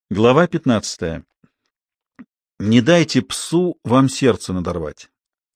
Глава 15. Не дайте псу вам сердце надорвать.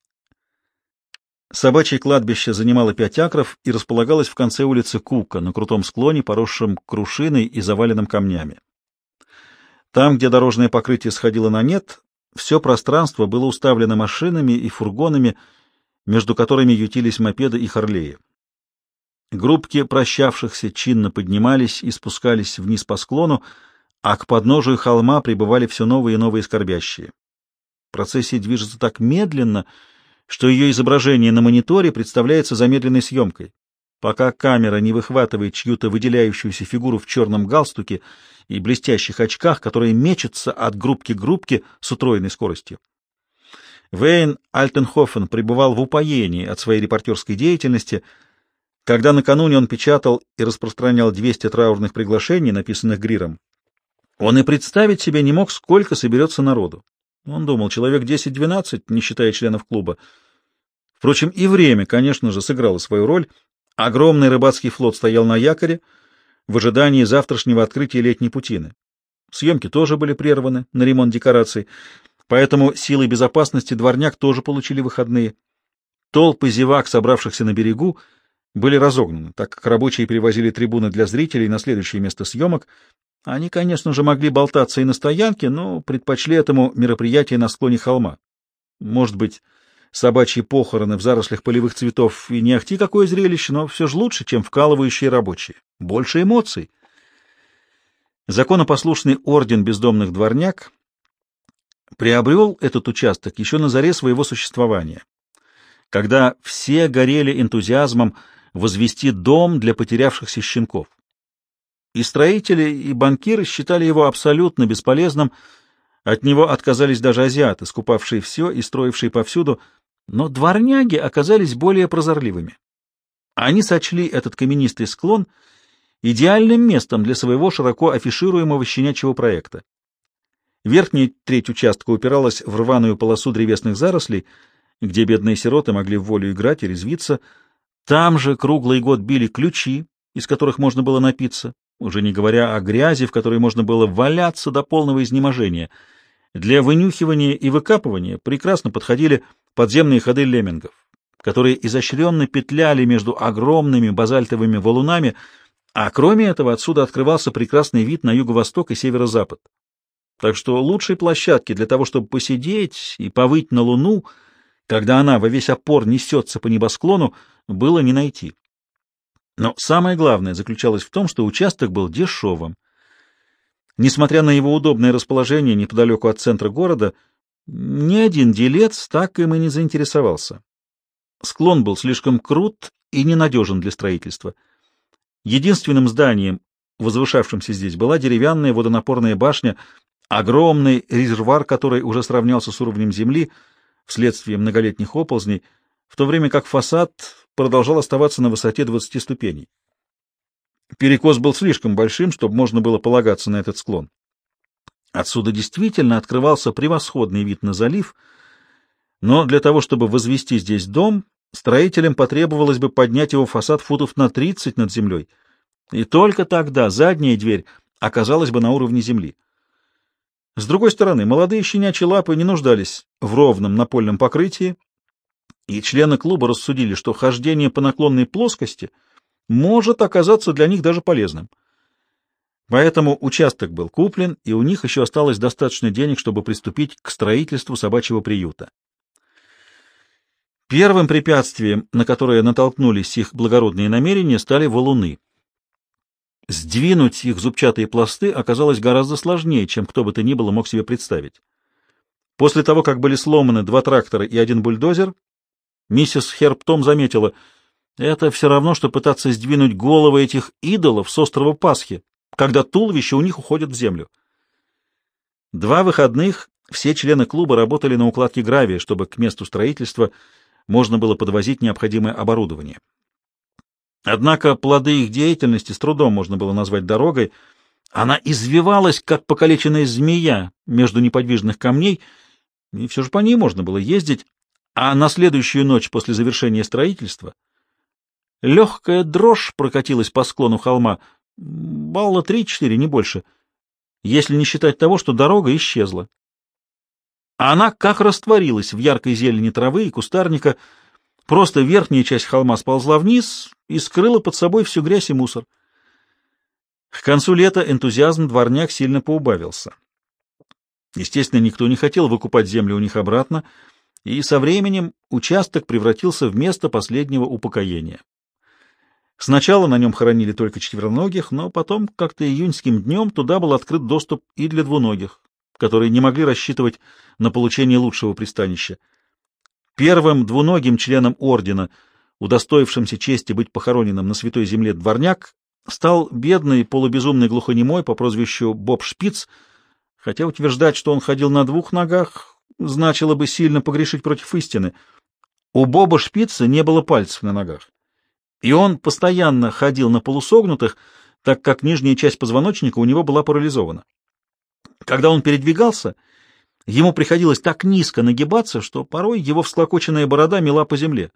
Собачье кладбище занимало 5 акров и располагалось в конце улицы Кука, на крутом склоне, поросшем крушиной и заваленном камнями. Там, где дорожное покрытие сходило на нет, все пространство было уставлено машинами и фургонами, между которыми ютились мопеды и харлеи. Группки прощавшихся чинно поднимались и спускались вниз по склону, а к подножию холма прибывали все новые и новые скорбящие. Процессия движется так медленно, что ее изображение на мониторе представляется замедленной съемкой, пока камера не выхватывает чью-то выделяющуюся фигуру в черном галстуке и блестящих очках, которая мечется от группки к группке с утроенной скоростью. Вейн Альтенхофен пребывал в упоении от своей репортерской деятельности, когда накануне он печатал и распространял 200 траурных приглашений, написанных Гриром. Он и представить себе не мог, сколько соберется народу. Он думал, человек 10-12, не считая членов клуба. Впрочем, и время, конечно же, сыграло свою роль. Огромный рыбацкий флот стоял на якоре в ожидании завтрашнего открытия летней путины. Съемки тоже были прерваны на ремонт декораций, поэтому силы безопасности Дворняк тоже получили выходные. Толпы зевак, собравшихся на берегу, были разогнаны, так как рабочие перевозили трибуны для зрителей на следующее место съемок. Они, конечно же, могли болтаться и на стоянке, но предпочли этому мероприятие на склоне холма. Может быть, собачьи похороны в зарослях полевых цветов и не ахти какое зрелище, но все же лучше, чем вкалывающие рабочие. Больше эмоций. Законопослушный орден бездомных дворняк приобрел этот участок еще на заре своего существования, когда все горели энтузиазмом возвести дом для потерявшихся щенков. И строители, и банкиры считали его абсолютно бесполезным, от него отказались даже азиаты, скупавшие все и строившие повсюду, но дворняги оказались более прозорливыми. Они сочли этот каменистый склон идеальным местом для своего широко афишируемого щенячьего проекта. Верхняя треть участка упиралась в рваную полосу древесных зарослей, где бедные сироты могли в волю играть и резвиться. Там же круглый год били ключи, из которых можно было напиться, уже не говоря о грязи, в которой можно было валяться до полного изнеможения. Для вынюхивания и выкапывания прекрасно подходили подземные ходы леммингов, которые изощренно петляли между огромными базальтовыми валунами, а кроме этого отсюда открывался прекрасный вид на юго-восток и северо-запад. Так что лучшей площадки для того, чтобы посидеть и повыть на луну, когда она во весь опор несется по небосклону, было не найти. Но самое главное заключалось в том, что участок был дешевым. Несмотря на его удобное расположение неподалеку от центра города, ни один делец так им и не заинтересовался. Склон был слишком крут и ненадежен для строительства. Единственным зданием, возвышавшимся здесь, была деревянная водонапорная башня, огромный резервуар которой уже сравнялся с уровнем земли вследствие многолетних оползней, в то время как фасад продолжал оставаться на высоте 20 ступеней. Перекос был слишком большим, чтобы можно было полагаться на этот склон. Отсюда действительно открывался превосходный вид на залив, но для того, чтобы возвести здесь дом, строителям потребовалось бы поднять его фасад футов на 30 над землей, и только тогда задняя дверь оказалась бы на уровне земли. С другой стороны, молодые щенячьи лапы не нуждались в ровном напольном покрытии, и члены клуба рассудили, что хождение по наклонной плоскости может оказаться для них даже полезным. Поэтому участок был куплен, и у них еще осталось достаточно денег, чтобы приступить к строительству собачьего приюта. Первым препятствием, на которое натолкнулись их благородные намерения, стали валуны. Сдвинуть их зубчатые пласты оказалось гораздо сложнее, чем кто бы то ни было мог себе представить. После того, как были сломаны 2 трактора и 1 бульдозер, миссис Херптом заметила, это все равно, что пытаться сдвинуть головы этих идолов с острова Пасхи, когда туловища у них уходят в землю. 2 выходных все члены клуба работали на укладке гравия, чтобы к месту строительства можно было подвозить необходимое оборудование. Однако плоды их деятельности с трудом можно было назвать дорогой. Она извивалась, как покалеченная змея между неподвижных камней, и все же по ней можно было ездить, а на следующую ночь после завершения строительства легкая дрожь прокатилась по склону холма, балла 3-4, не больше. если не считать того, что дорога исчезла. А она как растворилась в яркой зелени травы и кустарника, просто верхняя часть холма сползла вниз и скрыла под собой всю грязь и мусор. К концу лета энтузиазм дворняг сильно поубавился. Естественно, никто не хотел выкупать землю у них обратно, и со временем участок превратился в место последнего упокоения. Сначала на нем хоронили только четвероногих, но потом, как-то июньским днем, туда был открыт доступ и для двуногих, которые не могли рассчитывать на получение лучшего пристанища. Первым двуногим членом ордена, удостоившимся чести быть похороненным на святой земле дворняк, стал бедный полубезумный глухонемой по прозвищу Боб Шпиц, хотя утверждать, что он ходил на двух ногах, значило бы сильно погрешить против истины. У Боба Шпица не было пальцев на ногах, и он постоянно ходил на полусогнутых, так как нижняя часть позвоночника у него была парализована. Когда он передвигался, ему приходилось так низко нагибаться, что порой его всклокоченная борода мела по земле.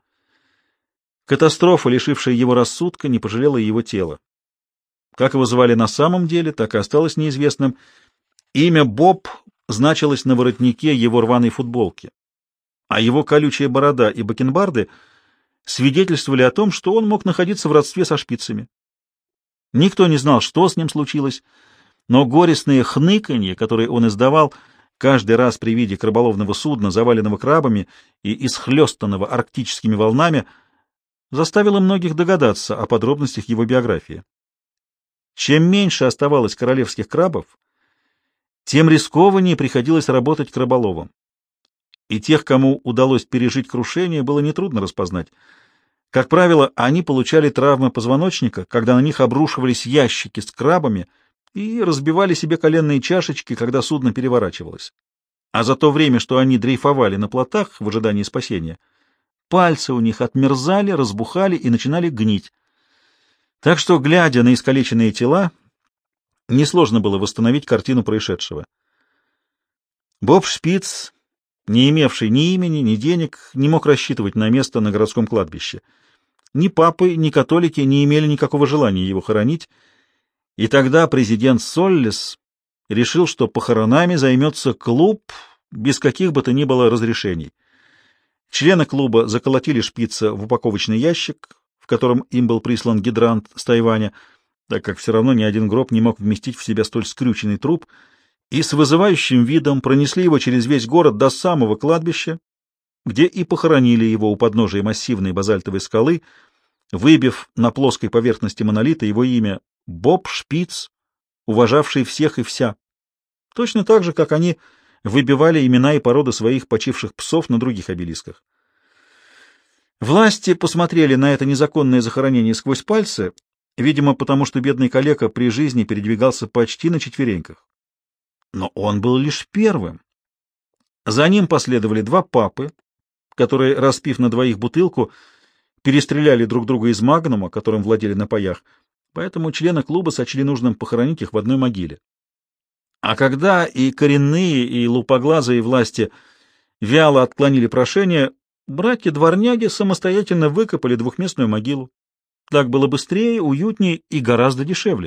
Катастрофа, лишившая его рассудка, не пожалела его тела. Как его звали на самом деле, так и осталось неизвестным. Имя Боб значилось на воротнике его рваной футболки, а его колючая борода и бакенбарды свидетельствовали о том, что он мог находиться в родстве со шпицами. Никто не знал, что с ним случилось, но горестные хныканье, которые он издавал каждый раз при виде рыболовного судна, заваленного крабами и исхлестанного арктическими волнами, заставило многих догадаться о подробностях его биографии. Чем меньше оставалось королевских крабов, тем рискованнее приходилось работать краболовом. И тех, кому удалось пережить крушение, было нетрудно распознать. Как правило, они получали травмы позвоночника, когда на них обрушивались ящики с крабами и разбивали себе коленные чашечки, когда судно переворачивалось. А за то время, что они дрейфовали на плотах в ожидании спасения, пальцы у них отмерзали, разбухали и начинали гнить. Так что, глядя на искалеченные тела, несложно было восстановить картину происшедшего. Боб Шпиц, не имевший ни имени, ни денег, не мог рассчитывать на место на городском кладбище. Ни папы, ни католики не имели никакого желания его хоронить, и тогда президент Соллес решил, что похоронами займется клуб без каких бы то ни было разрешений. Члены клуба заколотили Шпица в упаковочный ящик, в котором им был прислан гидрант с Тайваня, так как все равно ни один гроб не мог вместить в себя столь скрюченный труп, и с вызывающим видом пронесли его через весь город до самого кладбища, где и похоронили его у подножия массивной базальтовой скалы, выбив на плоской поверхности монолита его имя Боб Шпиц, уважавший всех и вся, точно так же, как они выбивали имена и породы своих почивших псов на других обелисках. Власти посмотрели на это незаконное захоронение сквозь пальцы, видимо, потому что бедный калека при жизни передвигался почти на четвереньках. Но он был лишь первым. За ним последовали два папы, которые, распив на двоих бутылку, перестреляли друг друга из магнума, которым владели на паях, поэтому члены клуба сочли нужным похоронить их в одной могиле. А когда и коренные, и лупоглазые власти вяло отклонили прошение, братья-дворняги самостоятельно выкопали двухместную могилу. Так было быстрее, уютнее и гораздо дешевле.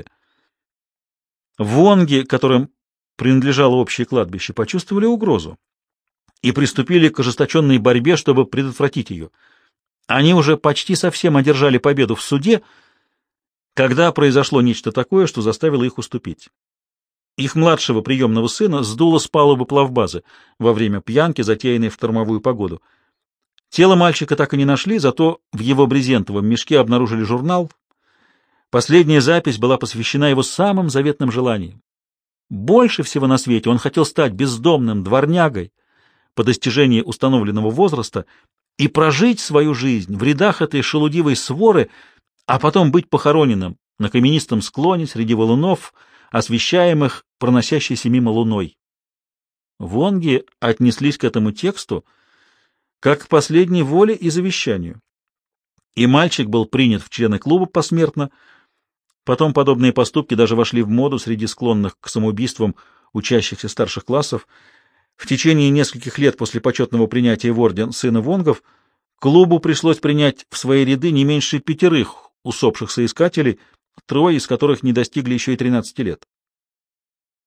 Вонги, которым принадлежало общее кладбище, почувствовали угрозу и приступили к ожесточенной борьбе, чтобы предотвратить ее. Они уже почти совсем одержали победу в суде, когда произошло нечто такое, что заставило их уступить. Их младшего приемного сына сдуло с палубы плавбазы во время пьянки, затеянной в штормовую погоду. Тело мальчика так и не нашли, зато в его брезентовом мешке обнаружили журнал. Последняя запись была посвящена его самым заветным желаниям. Больше всего на свете он хотел стать бездомным дворнягой по достижении установленного возраста и прожить свою жизнь в рядах этой шелудивой своры, а потом быть похороненным на каменистом склоне среди валунов, освещаемых проносящейся мимо луной. Вонги отнеслись к этому тексту как к последней воле и завещанию. И мальчик был принят в члены клуба посмертно. Потом подобные поступки даже вошли в моду среди склонных к самоубийствам учащихся старших классов. В течение нескольких лет после почетного принятия в орден сына Вонгов клубу пришлось принять в свои ряды не меньше 5 усопших соискателей, 3 из которых не достигли еще и 13 лет.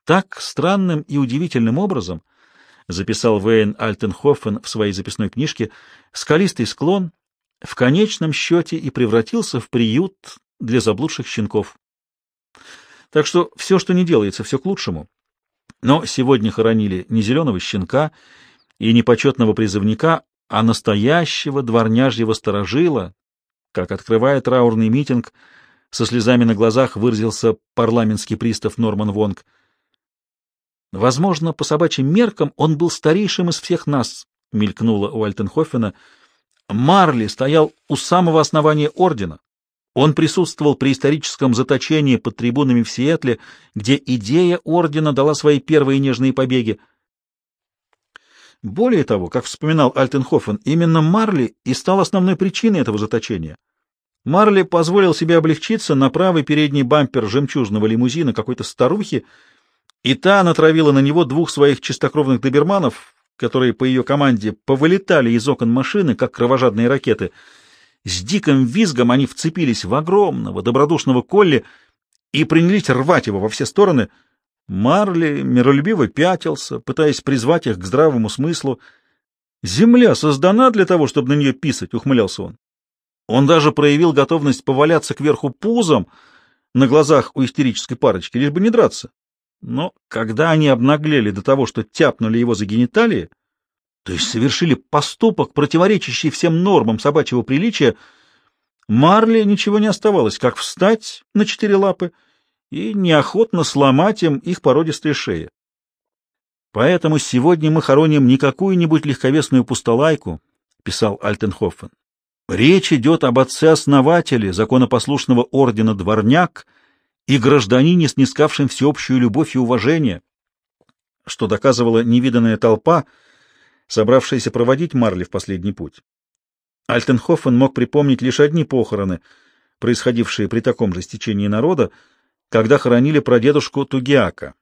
Так странным и удивительным образом, записал Вейн Альтенхофен в своей записной книжке, скалистый склон в конечном счете и превратился в приют для заблудших щенков. Так что все, что не делается, все к лучшему. Но сегодня хоронили не зеленого щенка и не почетного призывника, а настоящего дворняжьего сторожила, как, открывая траурный митинг, со слезами на глазах выразился парламентский пристав Норман Вонг. «Возможно, по собачьим меркам он был старейшим из всех нас», — мелькнуло у Альтенхофена. «Марли стоял у самого основания ордена. Он присутствовал при историческом заточении под трибунами в Сиэтле, где идея ордена дала свои первые нежные побеги. Более того, как вспоминал Альтенхофен, именно Марли и стал основной причиной этого заточения. Марли позволил себе облегчиться на правый передний бампер жемчужного лимузина какой-то старухи, и та натравила на него двух своих чистокровных доберманов, которые по ее команде повылетали из окон машины, как кровожадные ракеты. С диким визгом они вцепились в огромного добродушного колли и принялись рвать его во все стороны. Марли миролюбиво пятился, пытаясь призвать их к здравому смыслу. «Земля создана для того, чтобы на нее писать», — ухмылялся он. Он даже проявил готовность поваляться кверху пузом на глазах у истерической парочки, лишь бы не драться. Но когда они обнаглели до того, что тяпнули его за гениталии, то есть совершили поступок, противоречащий всем нормам собачьего приличия, Марли ничего не оставалось, как встать на 4 лапы и неохотно сломать им их породистые шеи. «Поэтому сегодня мы хороним не какую-нибудь легковесную пустолайку», — писал Альтенхофен. «Речь идет об отце-основателе законопослушного ордена Дворняк и гражданине, снискавшем всеобщую любовь и уважение», что доказывала невиданная толпа, собравшаяся проводить Марли в последний путь. Альтенхофен мог припомнить лишь одни похороны, происходившие при таком же стечении народа, когда хоронили прадедушку Тугиака.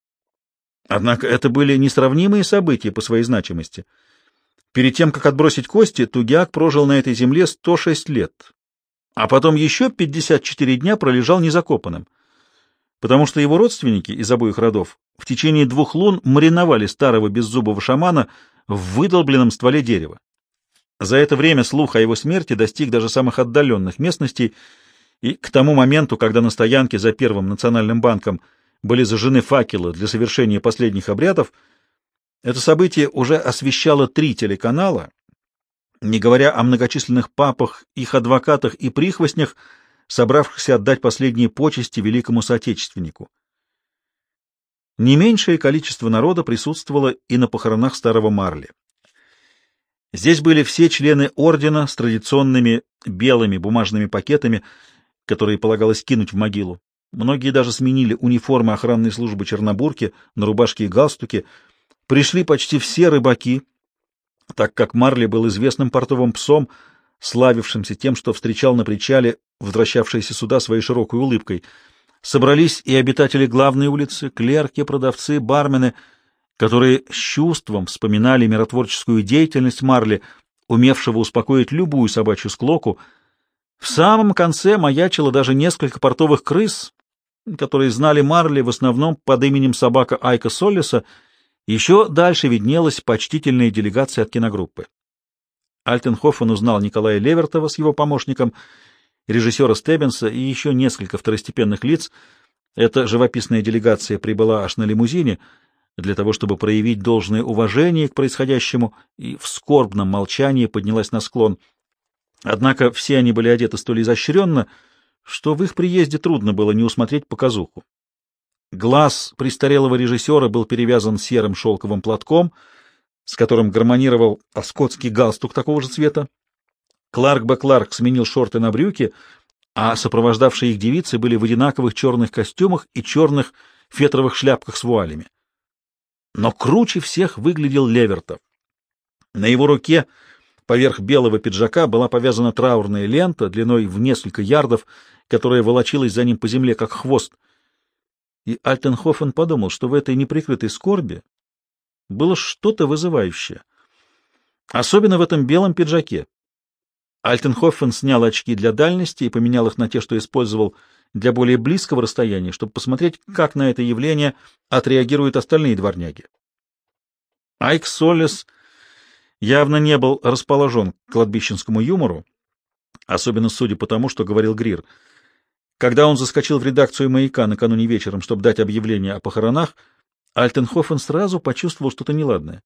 Однако это были несравнимые события по своей значимости. Перед тем, как отбросить кости, Тугиак прожил на этой земле 106 лет, а потом еще 54 дня пролежал незакопанным, потому что его родственники из обоих родов в течение 2 лун мариновали старого беззубого шамана в выдолбленном стволе дерева. За это время слух о его смерти достиг даже самых отдаленных местностей, и к тому моменту, когда на стоянке за Первым национальным банком были зажжены факелы для совершения последних обрядов, это событие уже освещало 3 телеканала, не говоря о многочисленных папах, их адвокатах и прихвостнях, собравшихся отдать последние почести великому соотечественнику. Не меньшее количество народа присутствовало и на похоронах старого Марли. Здесь были все члены ордена с традиционными белыми бумажными пакетами, которые полагалось кинуть в могилу. Многие даже сменили униформы охранной службы Чернобурки на рубашки и галстуки. Пришли почти все рыбаки, так как Марли был известным портовым псом, славившимся тем, что встречал на причале возвращавшиеся суда своей широкой улыбкой. Собрались и обитатели главной улицы, клерки, продавцы, бармены, которые с чувством вспоминали миротворческую деятельность Марли, умевшего успокоить любую собачью склоку. В самом конце маячило даже несколько портовых крыс, которые знали Марли в основном под именем собака Айка Соллиса. Еще дальше виднелась почтительная делегация от киногруппы. Альтенхофен узнал Николая Левертова с его помощником, режиссера Стеббинса и еще несколько второстепенных лиц. Эта живописная делегация прибыла аж на лимузине для того, чтобы проявить должное уважение к происходящему, и в скорбном молчании поднялась на склон. Однако все они были одеты столь изощренно, что в их приезде трудно было не усмотреть показуху. Глаз престарелого режиссера был перевязан серым шелковым платком, с которым гармонировал скотский галстук такого же цвета. Кларк Б. Кларк сменил шорты на брюки, а сопровождавшие их девицы были в одинаковых черных костюмах и черных фетровых шляпках с вуалями. Но круче всех выглядел Левертов. На его руке поверх белого пиджака была повязана траурная лента длиной в несколько ярдов, которая волочилась за ним по земле, как хвост. И Альтенхофен подумал, что в этой неприкрытой скорби было что-то вызывающее. Особенно в этом белом пиджаке. Альтенхофен снял очки для дальности и поменял их на те, что использовал для более близкого расстояния, чтобы посмотреть, как на это явление отреагируют остальные дворняги. Айк Соллес явно не был расположен к кладбищенскому юмору, особенно судя по тому, что говорил Грир. Когда он заскочил в редакцию «Маяка» накануне вечером, чтобы дать объявление о похоронах, Альтенхофен сразу почувствовал что-то неладное.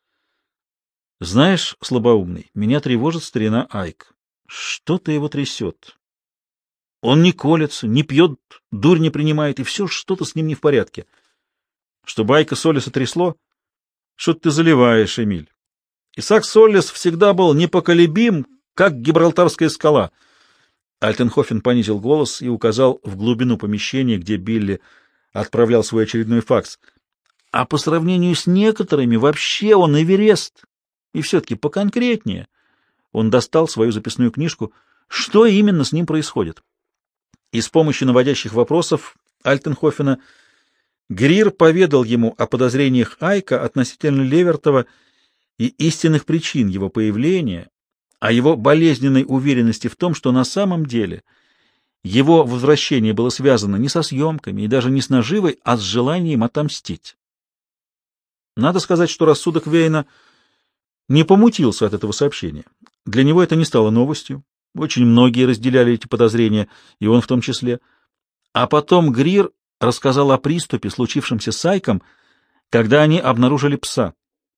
«Знаешь, слабоумный, меня тревожит старина Айк. Что-то его трясет. Он не колется, не пьет, дурь не принимает, и все что-то с ним не в порядке. Чтобы Айка Соллеса трясло? Что ты заливаешь, Эмиль? Исаак Соллес всегда был непоколебим, как Гибралтарская скала». Альтенхофен понизил голос и указал в глубину помещения, где Билли отправлял свой очередной факс. «А по сравнению с некоторыми вообще он Эверест. И все-таки поконкретнее». Он достал свою записную книжку. Что именно с ним происходит? И с помощью наводящих вопросов Альтенхофена Грир поведал ему о подозрениях Айка относительно Левертова и истинных причин его появления, о его болезненной уверенности в том, что на самом деле его возвращение было связано не со съемками и даже не с наживой, а с желанием отомстить. Надо сказать, что рассудок Вейна не помутился от этого сообщения. Для него это не стало новостью. Очень многие разделяли эти подозрения, и он в том числе. А потом Грир рассказал о приступе, случившемся с Айком, когда они обнаружили пса.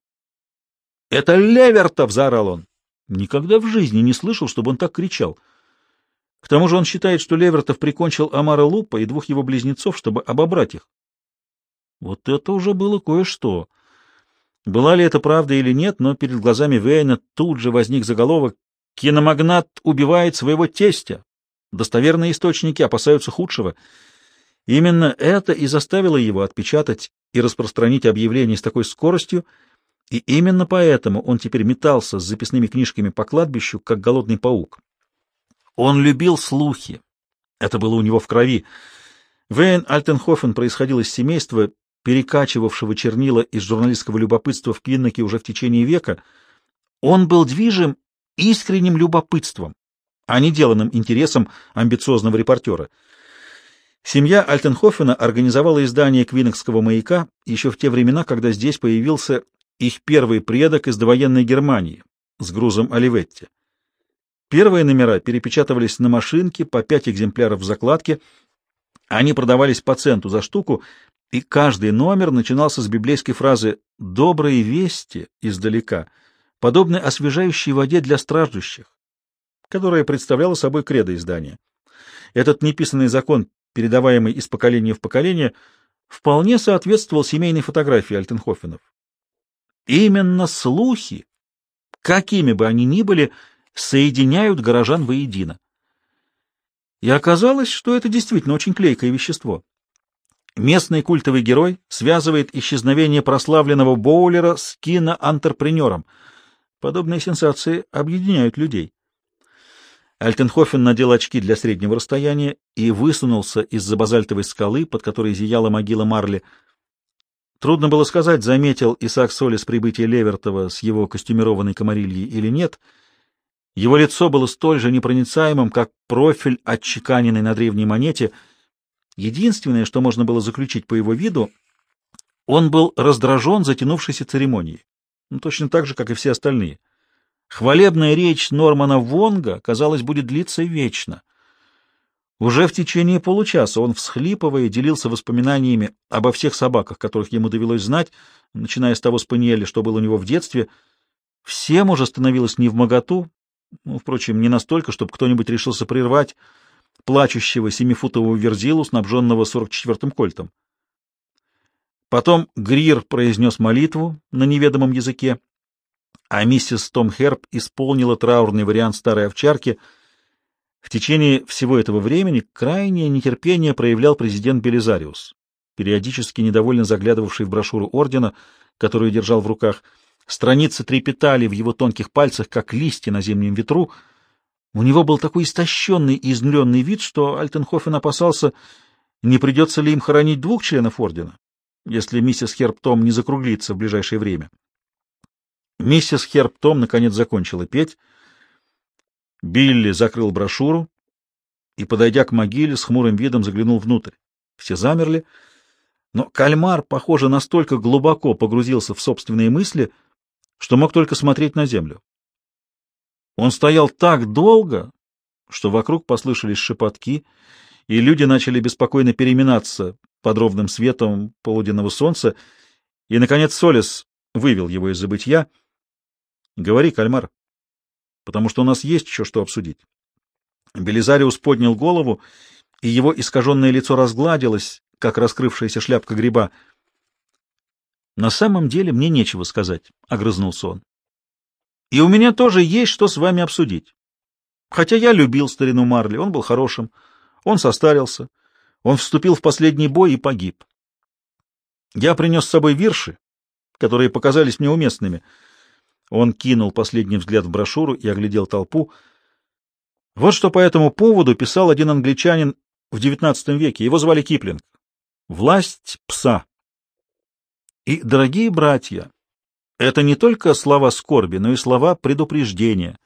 «Это Левертов!» — заорал он. Никогда в жизни не слышал, чтобы он так кричал. К тому же он считает, что Левертов прикончил Амара Лупа и двух его близнецов, чтобы обобрать их. Вот это уже было кое-что. Была ли это правда или нет, но перед глазами Вейна тут же возник заголовок «Киномагнат убивает своего тестя». Достоверные источники опасаются худшего. Именно это и заставило его отпечатать и распространить объявление с такой скоростью, и именно поэтому он теперь метался с записными книжками по кладбищу, как голодный паук. Он любил слухи. Это было у него в крови. Вейн Альтенхофен происходил из семейства, перекачивавшего чернила из журналистского любопытства в Квинноке уже в течение века. Он был движим искренним любопытством, а не деланным интересом амбициозного репортера. Семья Альтенхофена организовала издание Квиннокского маяка еще в те времена, когда здесь появился их первый предок из довоенной Германии с грузом Оливетти. Первые номера перепечатывались на машинке по 5 экземпляров в закладке. Они продавались по центу за штуку, и каждый номер начинался с библейской фразы «добрые вести издалека», подобной освежающей воде для страждущих, которая представляла собой кредо издания. Этот неписанный закон, передаваемый из поколения в поколение, вполне соответствовал семейной фотографии Альтенхофенов. Именно слухи, какими бы они ни были, соединяют горожан воедино. И оказалось, что это действительно очень клейкое вещество. Местный культовый герой связывает исчезновение прославленного боулера с киноантрепренером. Подобные сенсации объединяют людей. Альтенхофен надел очки для среднего расстояния и высунулся из-за базальтовой скалы, под которой зияла могила Марли. Трудно было сказать, заметил Исаак Соллес прибытие Левертова с его костюмированной комарильей или нет. Его лицо было столь же непроницаемым, как профиль, отчеканенный на древней монете. Единственное, что можно было заключить по его виду, он был раздражен затянувшейся церемонией, точно так же, как и все остальные. Хвалебная речь Нормана Вонга, казалось, будет длиться вечно. Уже в течение получаса он, всхлипывая, делился воспоминаниями обо всех собаках, которых ему довелось знать, начиная с того спаниеля, что был у него в детстве. Всем уже становилось невмоготу, впрочем, не настолько, чтобы кто-нибудь решился прервать плачущего 7-футового верзилу, снабженного 44-м кольтом. Потом Грир произнес молитву на неведомом языке, а миссис Том Херб исполнила траурный вариант старой овчарки. В течение всего этого времени крайнее нетерпение проявлял президент Белизариус, периодически недовольно заглядывавший в брошюру ордена, которую держал в руках. Страницы трепетали в его тонких пальцах, как листья на зимнем ветру. У него был такой истощенный и изнуренный вид, что Альтенхофен опасался, не придется ли им хоронить 2 членов ордена, если миссис Херб Том не закруглится в ближайшее время. Миссис Херб Том наконец закончила петь. Билли закрыл брошюру и, подойдя к могиле, с хмурым видом заглянул внутрь. Все замерли, но кальмар, похоже, настолько глубоко погрузился в собственные мысли, что мог только смотреть на землю. Он стоял так долго, что вокруг послышались шепотки, и люди начали беспокойно переминаться под ровным светом полуденного солнца, и, наконец, Солис вывел его из забытья. — Говори, кальмар, потому что у нас есть еще что обсудить. Белизариус поднял голову, и его искаженное лицо разгладилось, как раскрывшаяся шляпка гриба. — На самом деле мне нечего сказать, — огрызнулся он. — И у меня тоже есть что с вами обсудить. Хотя я любил старину Марли, он был хорошим, он состарился, он вступил в последний бой и погиб. Я принес с собой вирши, которые показались мне уместными. Он кинул последний взгляд в брошюру и оглядел толпу. Вот что по этому поводу писал один англичанин в XIX веке. Его звали Киплинг. «Власть пса». И, дорогие братья, это не только слова скорби, но и слова предупреждения.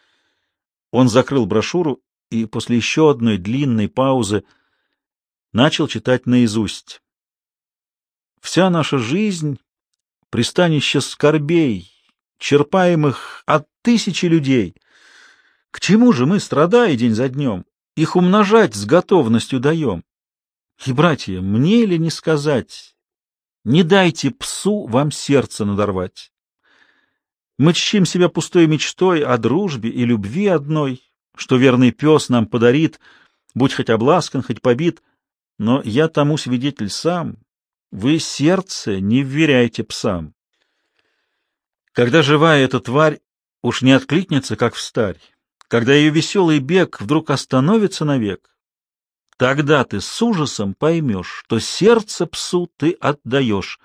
Он закрыл брошюру и после еще одной длинной паузы начал читать наизусть. Вся наша жизнь — пристанище скорбей, черпаемых от тысячи людей. К чему же мы, страдая день за днем, их умножать с готовностью даем? И, братья, мне ли не сказать, не дайте псу вам сердце надорвать. Мы чтим себя пустой мечтой о дружбе и любви одной, что верный пес нам подарит, будь хоть обласкан, хоть побит, но я тому свидетель сам. Вы сердце не вверяйте псам. Когда живая эта тварь уж не откликнется, как встарь, когда ее веселый бег вдруг остановится навек, тогда ты с ужасом поймешь, что сердце псу ты отдаешь.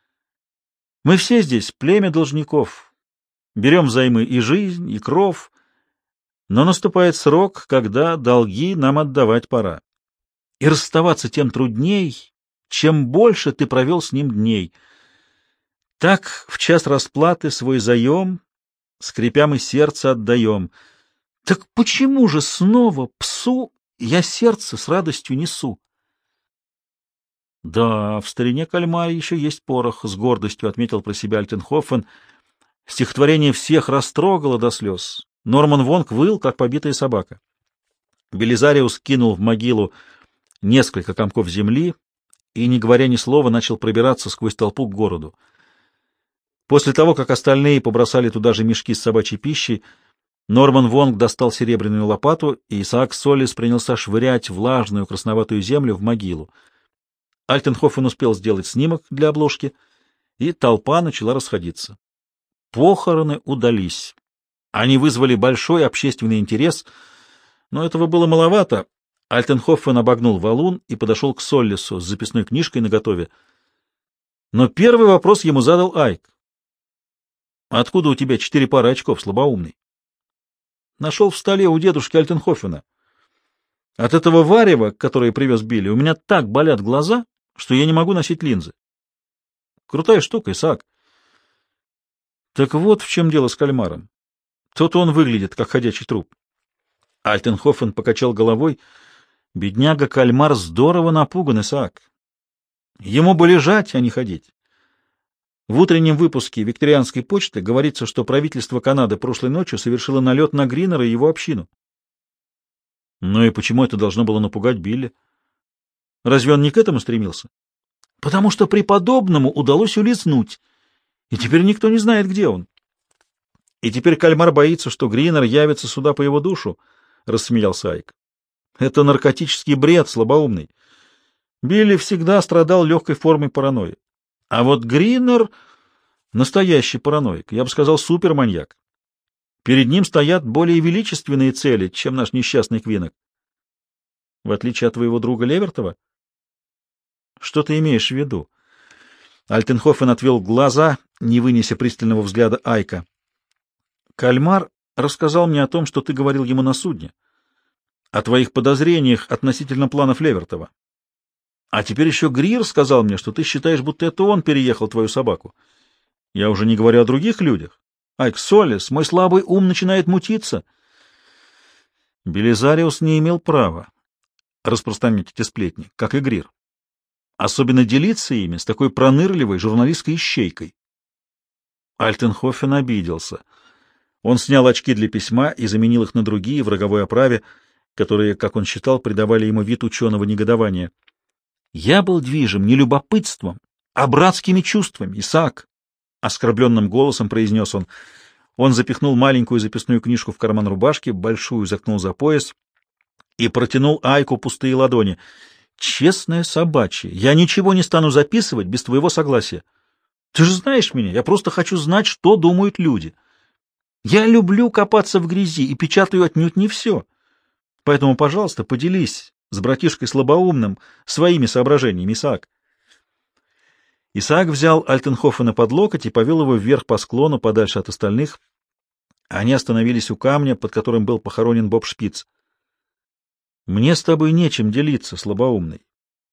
Мы все здесь племя должников, берем взаймы и жизнь, и кров, но наступает срок, когда долги нам отдавать пора. И расставаться тем трудней, чем больше ты провел с ним дней. Так в час расплаты свой заем, скрипя мы сердце отдаем. Так почему же снова псу я сердце с радостью несу? Да, в старине кальмара еще есть порох, — с гордостью отметил про себя Альтенхофен. Стихотворение всех растрогало до слез. Норман Вонг выл, как побитая собака. Белизариус кинул в могилу несколько комков земли и, не говоря ни слова, начал пробираться сквозь толпу к городу. После того, как остальные побросали туда же мешки с собачьей пищей, Норман Вонг достал серебряную лопату, и Исаак Соллис принялся швырять влажную красноватую землю в могилу. Альтенхофен успел сделать снимок для обложки, и толпа начала расходиться. Похороны удались. Они вызвали большой общественный интерес, но этого было маловато. Альтенхофен обогнул валун и подошел к Соллису с записной книжкой наготове. Но первый вопрос ему задал Айк. «Откуда у тебя 4 пары очков, слабоумный?» «Нашел в столе у дедушки Альтенхофена. От этого варева, которое привез Билли, у меня так болят глаза, что я не могу носить линзы. Крутая штука, Исаак». Так вот в чем дело с кальмаром. Тот он выглядит, как ходячий труп. Альтенхофен покачал головой. Бедняга кальмар здорово напуган, Исаак. Ему бы лежать, а не ходить. В утреннем выпуске Викторианской почты говорится, что правительство Канады прошлой ночью совершило налет на Гринера и его общину. Ну и почему это должно было напугать Билли? Разве он не к этому стремился? Потому что преподобному удалось улизнуть, и теперь никто не знает, где он. И теперь кальмар боится, что Гринер явится сюда по его душу, — рассмеялся Айк. Это наркотический бред, слабоумный. Билли всегда страдал легкой формой паранойи. А вот Гринер — настоящий параноик, я бы сказал, суперманьяк. Перед ним стоят более величественные цели, чем наш несчастный Квинок. В отличие от твоего друга Левертова? Что ты имеешь в виду? Альтенхофен отвел глаза, не вынеся пристального взгляда Айка. Кальмар рассказал мне о том, что ты говорил ему на судне, о твоих подозрениях относительно планов Левертова. А теперь еще Грир сказал мне, что ты считаешь, будто это он переехал твою собаку. Я уже не говорю о других людях. Айк Соллис, мой слабый ум начинает мутиться. Белизариус не имел права распространять эти сплетни, как и Грир. Особенно делиться ими с такой пронырливой журналистской ищейкой. Альтенхофен обиделся. Он снял очки для письма и заменил их на другие в роговой оправе, которые, как он считал, придавали ему вид ученого негодования. «Я был движим не любопытством, а братскими чувствами, Исаак», — оскорбленным голосом произнес он. Он запихнул маленькую записную книжку в карман рубашки, большую загнул за пояс и протянул Айку пустые ладони. «Честное собачье, я ничего не стану записывать без твоего согласия. Ты же знаешь меня, я просто хочу знать, что думают люди. Я люблю копаться в грязи и печатаю отнюдь не все. Поэтому, пожалуйста, поделись с братишкой слабоумным своими соображениями, Исаак». Исаак взял Альтенхофена под локоть и повел его вверх по склону, подальше от остальных. Они остановились у камня, под которым был похоронен Боб Шпиц. «Мне с тобой нечем делиться, слабоумный.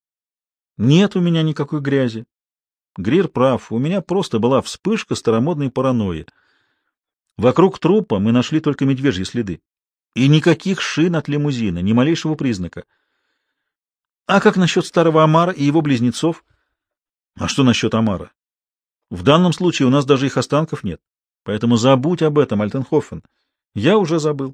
Нет у меня никакой грязи. Грир прав, у меня просто была вспышка старомодной паранойи. Вокруг трупа мы нашли только медвежьи следы. И никаких шин от лимузина, ни малейшего признака. А как насчет старого омара и его близнецов? А что насчет омара? В данном случае у нас даже их останков нет. Поэтому забудь об этом, Альтенхофен. Я уже забыл.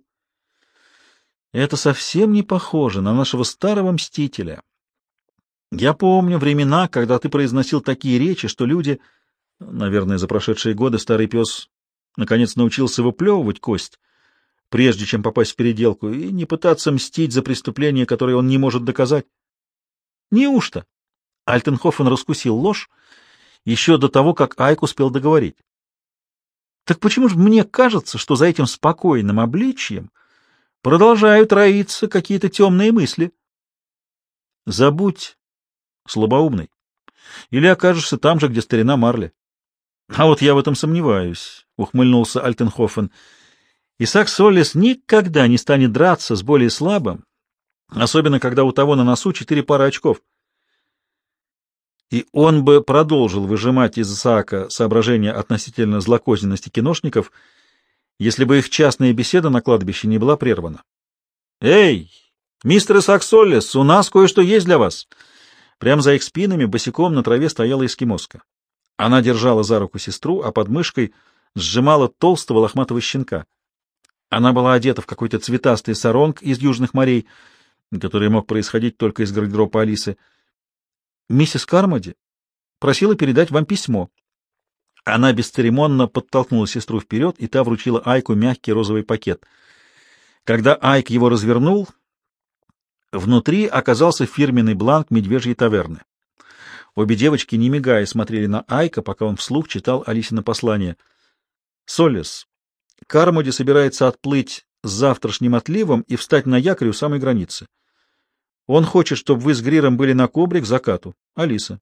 Это совсем не похоже на нашего старого мстителя. Я помню времена, когда ты произносил такие речи, что люди... Наверное, за прошедшие годы старый пес наконец научился выплевывать кость, прежде чем попасть в переделку, и не пытаться мстить за преступление, которое он не может доказать. Неужто? Альтенхофен раскусил ложь еще до того, как Айк успел договорить. Так почему же мне кажется, что за этим спокойным обличьем продолжают роиться какие-то темные мысли? Забудь, слабоумный, или окажешься там же, где старина Марли. А вот я в этом сомневаюсь, — ухмыльнулся Альтенхофен. Исаак Соллес никогда не станет драться с более слабым, особенно когда у того на носу 4 пары очков. И он бы продолжил выжимать из Исаака соображения относительно злокозненности киношников, если бы их частная беседа на кладбище не была прервана. «Эй, мистер Исаак Соллес, у нас кое-что есть для вас!» Прямо за их спинами босиком на траве стояла эскимоска. Она держала за руку сестру, а под мышкой сжимала толстого лохматого щенка. Она была одета в какой-то цветастый саронг из южных морей, который мог происходить только из гардероба Алисы. «Миссис Кармоди просила передать вам письмо». Она бесцеремонно подтолкнула сестру вперед, и та вручила Айку мягкий розовый пакет. Когда Айк его развернул, внутри оказался фирменный бланк медвежьей таверны. Обе девочки, не мигая, смотрели на Айка, пока он вслух читал Алисино послание. «Соллес, Кармоди собирается отплыть с завтрашним отливом и встать на якорь у самой границы. Он хочет, чтобы вы с Гриром были на кобре к закату. Алиса».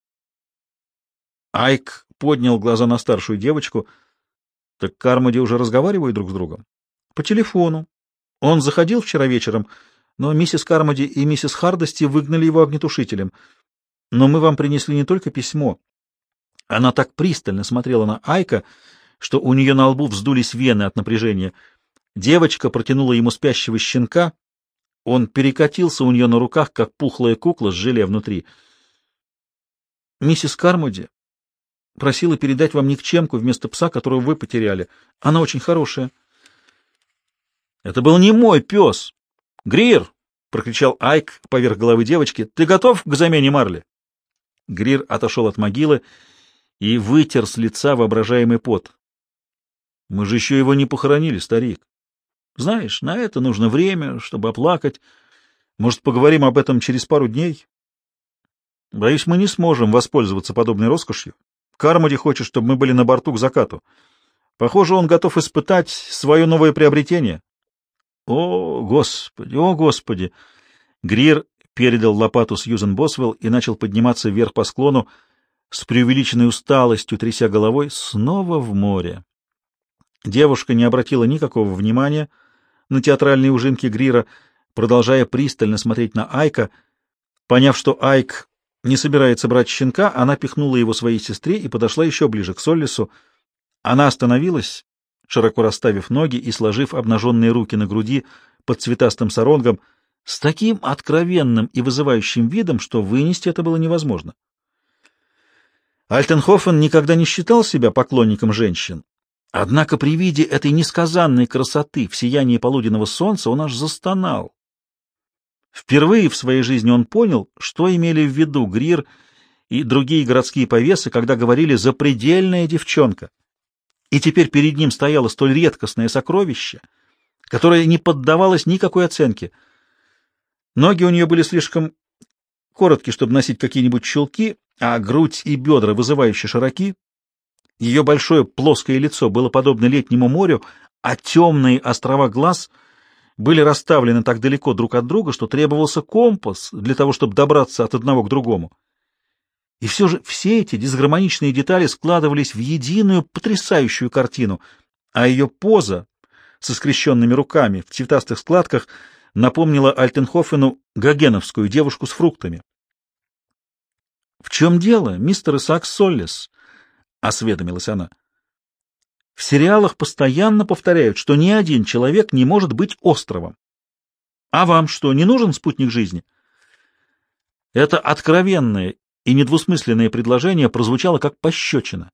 Айк поднял глаза на старшую девочку. «Так Кармоди уже разговаривают друг с другом?» «По телефону. Он заходил вчера вечером, но миссис Кармоди и миссис Хардости выгнали его огнетушителем. Но мы вам принесли не только письмо». Она так пристально смотрела на Айка, что у нее на лбу вздулись вены от напряжения. Девочка протянула ему спящего щенка. Он перекатился у нее на руках, как пухлая кукла с желе внутри. «Миссис Кармоди просила передать вам никчемку вместо пса, которого вы потеряли. Она очень хорошая». «Это был не мой пес. Грир!» — прокричал Айк поверх головы девочки. «Ты готов к замене Марли?» Грир отошел от могилы и вытер с лица воображаемый пот. «Мы же еще его не похоронили, старик. Знаешь, на это нужно время, чтобы оплакать. Может, поговорим об этом через пару дней? Боюсь, мы не сможем воспользоваться подобной роскошью. Кармоди хочет, чтобы мы были на борту к закату. Похоже, он готов испытать свое новое приобретение». «О, Господи! О, Господи!» Грир передал лопату Сьюзен Босвелл и начал подниматься вверх по склону с преувеличенной усталостью, тряся головой, снова в море. Девушка не обратила никакого внимания на театральные ужимки Грира, продолжая пристально смотреть на Айка. Поняв, что Айк не собирается брать щенка, она пихнула его своей сестре и подошла еще ближе к Соллесу. Она остановилась, широко расставив ноги и сложив обнаженные руки на груди под цветастым саронгом, с таким откровенным и вызывающим видом, что вынести это было невозможно. Альтенхофен никогда не считал себя поклонником женщин, однако при виде этой несказанной красоты в сиянии полуденного солнца он аж застонал. Впервые в своей жизни он понял, что имели в виду Грир и другие городские повесы, когда говорили «запредельная девчонка». И теперь перед ним стояло столь редкостное сокровище, которое не поддавалось никакой оценке. Ноги у нее были слишком короткие, чтобы носить какие-нибудь чулки, а грудь и бедра вызывающе широки. Ее большое плоское лицо было подобно летнему морю, а темные острова глаз были расставлены так далеко друг от друга, что требовался компас для того, чтобы добраться от одного к другому. И все же все эти дисгармоничные детали складывались в единую потрясающую картину, а ее поза со скрещенными руками в цветастых складках напомнила Альтенхофену гогеновскую девушку с фруктами. — В чем дело, мистер Исаак Соллес? — осведомилась она. — В сериалах постоянно повторяют, что ни один человек не может быть островом. А вам что, не нужен спутник жизни? Это откровенное и недвусмысленное предложение прозвучало как пощечина.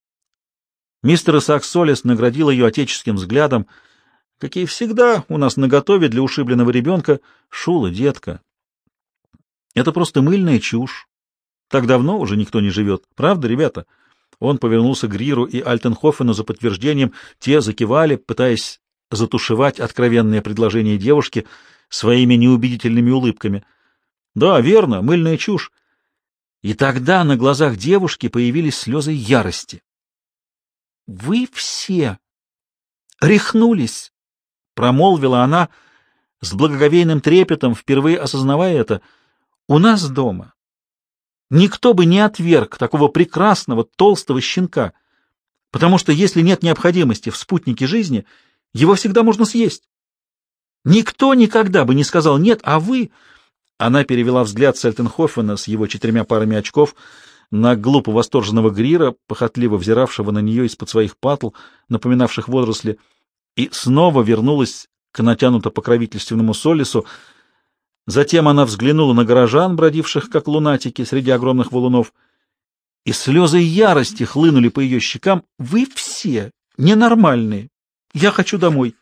Мистер Исаак Соллес наградил ее отеческим взглядом, какие всегда у нас наготове для ушибленного ребенка. Шула, детка, это просто мыльная чушь. Так давно уже никто не живет. Правда, ребята? Он повернулся к Гриру и Альтенхофену за подтверждением. Те закивали, пытаясь затушевать откровенное предложение девушки своими неубедительными улыбками. Да, верно, мыльная чушь. И тогда на глазах девушки появились слезы ярости. «Вы все рехнулись!» — промолвила она с благоговейным трепетом, впервые осознавая это. «У нас дома никто бы не отверг такого прекрасного толстого щенка, потому что если нет необходимости в спутнике жизни, его всегда можно съесть. Никто никогда бы не сказал «нет», а вы...» Она перевела взгляд с Альтенхофена с его 4 парами очков на глупо восторженного Грира, похотливо взиравшего на нее из-под своих патл, напоминавших водоросли, и снова вернулась к натянуто-покровительственному Соллесу. Затем она взглянула на горожан, бродивших как лунатики среди огромных валунов, и слезы ярости хлынули по ее щекам. «Вы все ненормальные! Я хочу домой!»